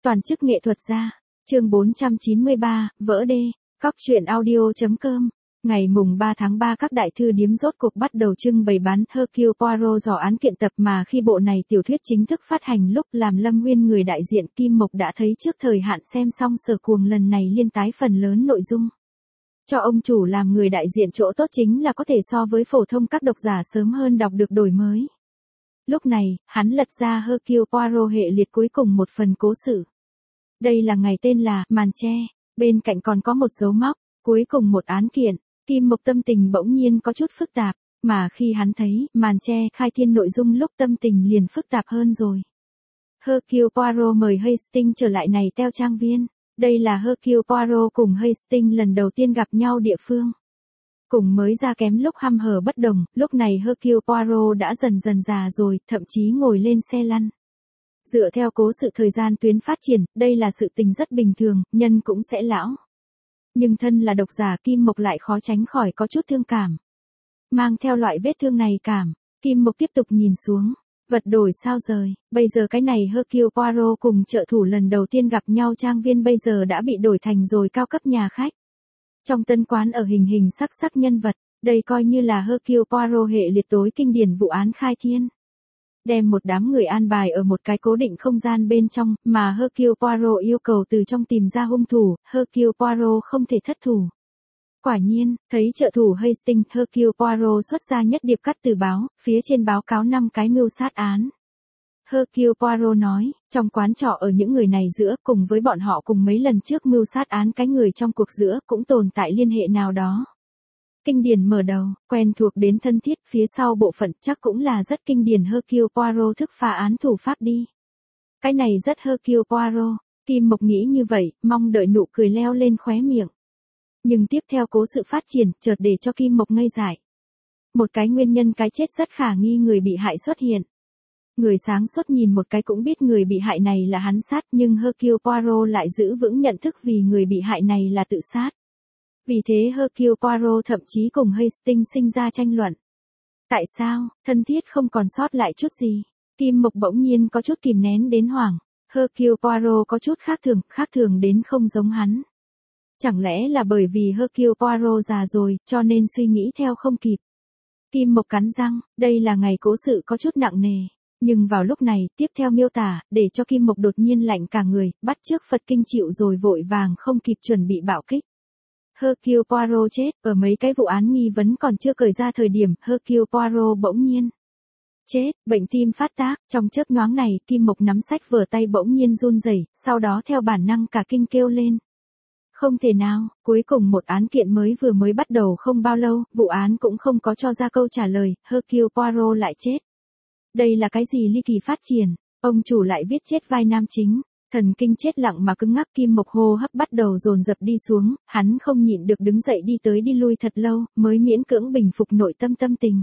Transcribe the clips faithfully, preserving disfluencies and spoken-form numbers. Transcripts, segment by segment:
Toàn chức nghệ thuật gia. Chương bốn trăm chín mươi ba, vỡ đê. Cóc truyện audio.com. Ngày mùng ba tháng ba các đại thư điếm rốt cuộc bắt đầu trưng bày bán Hercule Poirot dò án kiện tập mà khi bộ này tiểu thuyết chính thức phát hành lúc làm Lâm Nguyên người đại diện Kim Mộc đã thấy trước thời hạn xem xong Sở Cuồng lần này liên tái phần lớn nội dung. Cho ông chủ làm người đại diện chỗ tốt chính là có thể so với phổ thông các độc giả sớm hơn đọc được đổi mới. Lúc này, hắn lật ra Hercule Poirot hệ liệt cuối cùng một phần cố sự. Đây là ngày tên là Màn Tre, bên cạnh còn có một dấu móc, cuối cùng một án kiện. Kim Mộc tâm tình bỗng nhiên có chút phức tạp, mà khi hắn thấy Màn Tre khai thiên nội dung lúc tâm tình liền phức tạp hơn rồi. Hercule Poirot mời Hastings trở lại này theo trang viên. Đây là Hercule Poirot cùng Hastings lần đầu tiên gặp nhau địa phương. Cùng mới ra kém lúc hăm hở bất đồng, lúc này Hercule Poirot đã dần dần già rồi, thậm chí ngồi lên xe lăn. Dựa theo cố sự thời gian tuyến phát triển, đây là sự tình rất bình thường, nhân cũng sẽ lão. Nhưng thân là độc giả Kim Mộc lại khó tránh khỏi có chút thương cảm. Mang theo loại vết thương này cảm, Kim Mộc tiếp tục nhìn xuống. Vật đổi sao rời, bây giờ cái này Hercule Poirot cùng trợ thủ lần đầu tiên gặp nhau trang viên bây giờ đã bị đổi thành rồi cao cấp nhà khách. Trong tân quán ở hình hình sắc sắc nhân vật, đây coi như là Hercule Poirot hệ liệt tối kinh điển vụ án khai thiên. Đem một đám người an bài ở một cái cố định không gian bên trong, mà Hercule Poirot yêu cầu từ trong tìm ra hung thủ, Hercule Poirot không thể thất thủ. Quả nhiên, thấy trợ thủ Hastings, Hercule Poirot xuất ra nhất điệp cắt từ báo, phía trên báo cáo năm cái mưu sát án. Hercule Poirot nói, trong quán trọ ở những người này giữa cùng với bọn họ cùng mấy lần trước mưu sát án cái người trong cuộc giữa cũng tồn tại liên hệ nào đó. Kinh điển mở đầu, quen thuộc đến thân thiết, phía sau bộ phận chắc cũng là rất kinh điển Hercule Poirot thức phá án thủ pháp đi. Cái này rất Hercule Poirot, Kim Mộc nghĩ như vậy, mong đợi nụ cười leo lên khóe miệng. Nhưng tiếp theo cố sự phát triển, chợt để cho Kim Mộc ngây dại. Một cái nguyên nhân cái chết rất khả nghi người bị hại xuất hiện. Người sáng suốt nhìn một cái cũng biết người bị hại này là hắn sát, nhưng Hercule Poirot lại giữ vững nhận thức vì người bị hại này là tự sát. Vì thế Hercule Poirot thậm chí cùng Hastings sinh ra tranh luận. Tại sao, thân thiết không còn sót lại chút gì? Kim Mộc bỗng nhiên có chút kìm nén đến hoảng. Hercule Poirot có chút khác thường, khác thường đến không giống hắn. Chẳng lẽ là bởi vì Hercule Poirot già rồi, cho nên suy nghĩ theo không kịp. Kim Mộc cắn răng, đây là ngày cố sự có chút nặng nề. Nhưng vào lúc này, tiếp theo miêu tả, để cho Kim Mộc đột nhiên lạnh cả người, bắt chước Phật kinh chịu rồi vội vàng không kịp chuẩn bị bạo kích. Hercule Poirot chết, ở mấy cái vụ án nghi vấn còn chưa cởi ra thời điểm, Hercule Poirot bỗng nhiên chết, bệnh tim phát tác, trong chớp nhoáng này, Kim Mộc nắm sách vở tay bỗng nhiên run rẩy, sau đó theo bản năng cả kinh kêu lên. Không thể nào, cuối cùng một án kiện mới vừa mới bắt đầu không bao lâu, vụ án cũng không có cho ra câu trả lời, Hercule Poirot lại chết. Đây là cái gì ly kỳ phát triển, ông chủ lại viết chết vai nam chính. Thần kinh chết lặng mà cứng ngắc, Kim Mộc hô hấp bắt đầu dồn dập đi xuống, hắn không nhịn được đứng dậy đi tới đi lui thật lâu, mới miễn cưỡng bình phục nội tâm tâm tình.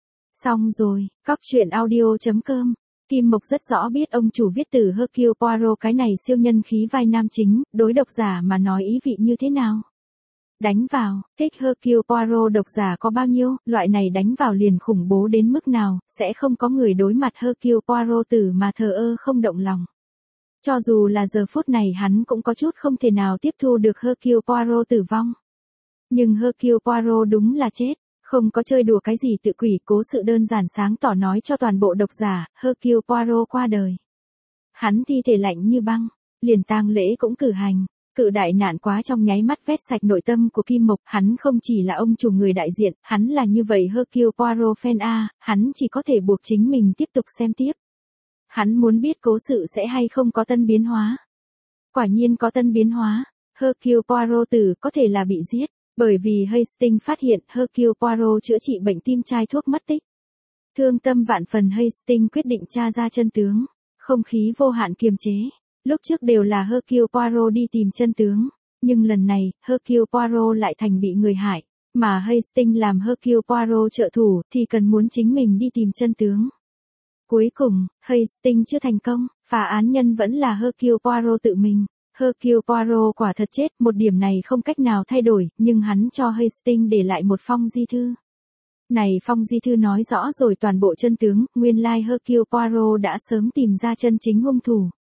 Xong rồi, cóc truyện audio.com. Kim Mộc rất rõ biết ông chủ viết từ Hercule Poirot cái này siêu nhân khí vai nam chính, đối độc giả mà nói ý vị như thế nào. Đánh vào, thích Hercule Poirot độc giả có bao nhiêu, loại này đánh vào liền khủng bố đến mức nào, sẽ không có người đối mặt Hercule Poirot tử mà thờ ơ không động lòng. Cho dù là giờ phút này hắn cũng có chút không thể nào tiếp thu được Hercule Poirot tử vong. Nhưng Hercule Poirot đúng là chết, không có chơi đùa cái gì tự quỷ, cố sự đơn giản sáng tỏ nói cho toàn bộ độc giả, Hercule Poirot qua đời. Hắn thi thể lạnh như băng, liền tang lễ cũng cử hành, cự đại nạn quá trong nháy mắt vét sạch nội tâm của Kim Mộc, hắn không chỉ là ông chủ người đại diện, hắn là như vậy Hercule Poirot fan A, hắn chỉ có thể buộc chính mình tiếp tục xem tiếp. Hắn muốn biết cố sự sẽ hay không có tân biến hóa. Quả nhiên có tân biến hóa, Hercule Poirot tử có thể là bị giết, bởi vì Hastings phát hiện Hercule Poirot chữa trị bệnh tim chai thuốc mất tích. Thương tâm vạn phần Hastings quyết định tra ra chân tướng, không khí vô hạn kiềm chế. Lúc trước đều là Hercule Poirot đi tìm chân tướng, nhưng lần này, Hercule Poirot lại thành bị người hại, mà Hastings làm Hercule Poirot trợ thủ thì cần muốn chính mình đi tìm chân tướng. Cuối cùng, Hastings chưa thành công, phá án nhân vẫn là Hercule Poirot tự mình. Hercule Poirot quả thật chết, một điểm này không cách nào thay đổi, nhưng hắn cho Hastings để lại một phong di thư. Này phong di thư nói rõ rồi toàn bộ chân tướng, nguyên lai Hercule Poirot đã sớm tìm ra chân chính hung thủ.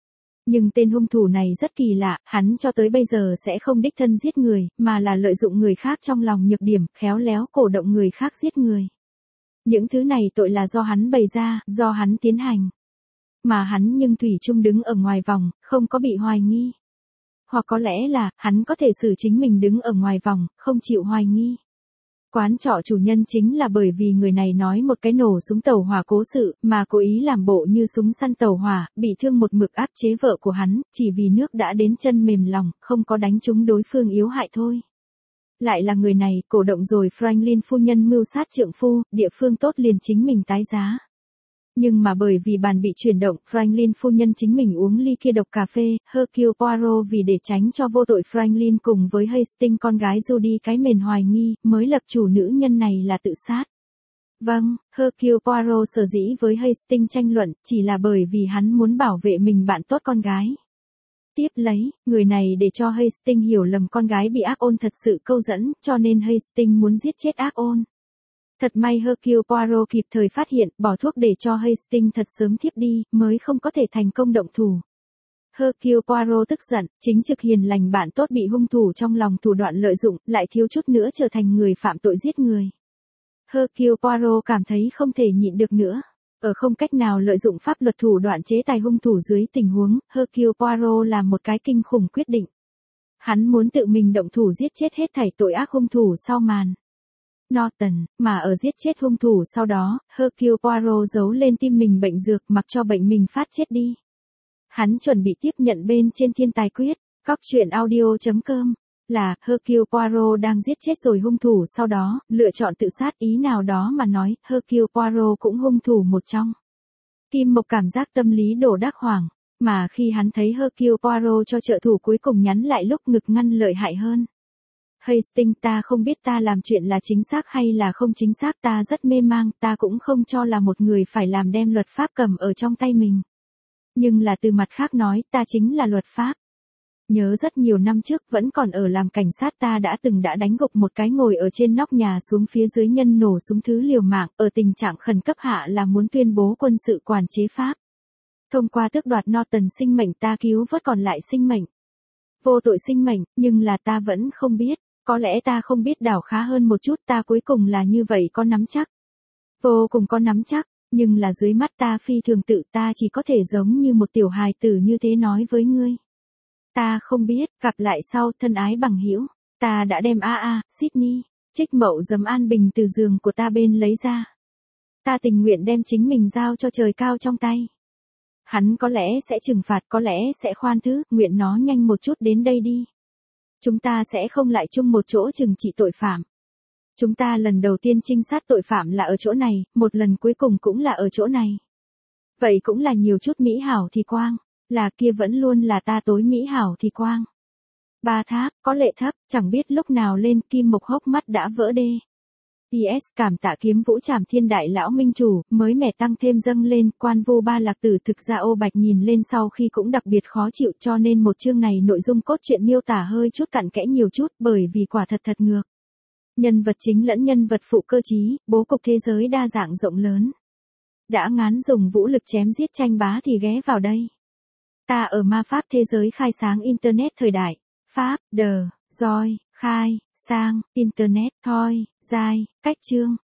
Nhưng tên hung thủ này rất kỳ lạ, hắn cho tới bây giờ sẽ không đích thân giết người, mà là lợi dụng người khác trong lòng nhược điểm, khéo léo cổ động người khác giết người. Những thứ này tội là do hắn bày ra, do hắn tiến hành. Mà hắn nhưng thủy chung đứng ở ngoài vòng, không có bị hoài nghi. Hoặc có lẽ là, hắn có thể xử chính mình đứng ở ngoài vòng, không chịu hoài nghi. Quán trọ chủ nhân chính là bởi vì người này nói một cái nổ súng tàu hỏa cố sự, mà cố ý làm bộ như súng săn tàu hỏa, bị thương một mực áp chế vợ của hắn, chỉ vì nước đã đến chân mềm lòng, không có đánh trúng đối phương yếu hại thôi. Lại là người này, cổ động rồi Franklin phu nhân mưu sát trượng phu, địa phương tốt liền chính mình tái giá. Nhưng mà bởi vì bàn bị chuyển động, Franklin phu nhân chính mình uống ly kia độc cà phê, Hercule Poirot vì để tránh cho vô tội Franklin cùng với Hastings con gái Judy cái mền hoài nghi, mới lập chủ nữ nhân này là tự sát. Vâng, Hercule Poirot sở dĩ với Hastings tranh luận, chỉ là bởi vì hắn muốn bảo vệ mình bạn tốt con gái. Tiếp lấy, người này để cho Hastings hiểu lầm con gái bị ác ôn thật sự câu dẫn, cho nên Hastings muốn giết chết ác ôn. Thật may Hercule Poirot kịp thời phát hiện, bỏ thuốc để cho Hastings thật sớm thiếp đi, mới không có thể thành công động thủ. Hercule Poirot tức giận, chính trực hiền lành bạn tốt bị hung thủ trong lòng thủ đoạn lợi dụng, lại thiếu chút nữa trở thành người phạm tội giết người. Hercule Poirot cảm thấy không thể nhịn được nữa. Ở không cách nào lợi dụng pháp luật thủ đoạn chế tài hung thủ dưới tình huống, Hercule Poirot làm một cái kinh khủng quyết định. Hắn muốn tự mình động thủ giết chết hết thảy tội ác hung thủ sau màn. Norton, mà ở giết chết hung thủ sau đó, Hercule Poirot giấu lên tim mình bệnh dược mặc cho bệnh mình phát chết đi. Hắn chuẩn bị tiếp nhận bên trên thiên tài quyết, cóc truyện audio chấm com, là Hercule Poirot đang giết chết rồi hung thủ sau đó, lựa chọn tự sát ý nào đó mà nói, Hercule Poirot cũng hung thủ một trong. Kim Mộc cảm giác tâm lý đổ đắc hoảng, mà khi hắn thấy Hercule Poirot cho trợ thủ cuối cùng nhắn lại lúc ngực ngăn lợi hại hơn. Hastings, ta không biết ta làm chuyện là chính xác hay là không chính xác, ta rất mê mang, ta cũng không cho là một người phải làm đem luật pháp cầm ở trong tay mình. Nhưng là từ mặt khác nói, ta chính là luật pháp. Nhớ rất nhiều năm trước vẫn còn ở làm cảnh sát ta đã từng đã đánh gục một cái ngồi ở trên nóc nhà xuống phía dưới nhân nổ súng thứ liều mạng, ở tình trạng khẩn cấp hạ là muốn tuyên bố quân sự quản chế Pháp. Thông qua tước đoạt Norton sinh mệnh ta cứu vớt còn lại sinh mệnh. Vô tội sinh mệnh, nhưng là ta vẫn không biết. Có lẽ ta không biết đảo khá hơn một chút, ta cuối cùng là như vậy có nắm chắc. Vô cùng có nắm chắc, nhưng là dưới mắt ta phi thường tự, ta chỉ có thể giống như một tiểu hài tử như thế nói với ngươi. Ta không biết, gặp lại sau, thân ái bằng hữu. Ta đã đem a a, Sydney, trích mậu giấm an bình từ giường của ta bên lấy ra. Ta tình nguyện đem chính mình giao cho trời cao trong tay. Hắn có lẽ sẽ trừng phạt, có lẽ sẽ khoan thứ, nguyện nó nhanh một chút đến đây đi. Chúng ta sẽ không lại chung một chỗ trừng trị tội phạm. Chúng ta lần đầu tiên trinh sát tội phạm là ở chỗ này, một lần cuối cùng cũng là ở chỗ này. Vậy cũng là nhiều chút mỹ hảo thì quang, là kia vẫn luôn là ta tối mỹ hảo thì quang. Ba tháp, có lệ thấp, chẳng biết lúc nào lên, Kim Mộc hốc mắt đã vỡ đê. pê ét cảm tạ kiếm vũ trảm thiên đại lão minh chủ, mới mẻ tăng thêm dâng lên, quan vu ba lạc tử thực ra ô bạch nhìn lên sau khi cũng đặc biệt khó chịu cho nên một chương này nội dung cốt truyện miêu tả hơi chút cặn kẽ nhiều chút bởi vì quả thật thật ngược. Nhân vật chính lẫn nhân vật phụ cơ trí, bố cục thế giới đa dạng rộng lớn. Đã ngán dùng vũ lực chém giết tranh bá thì ghé vào đây. Ta ở ma pháp thế giới khai sáng Internet thời đại. Pháp, đờ, roi, khai, sang, Internet, thoi, giai, cách chương.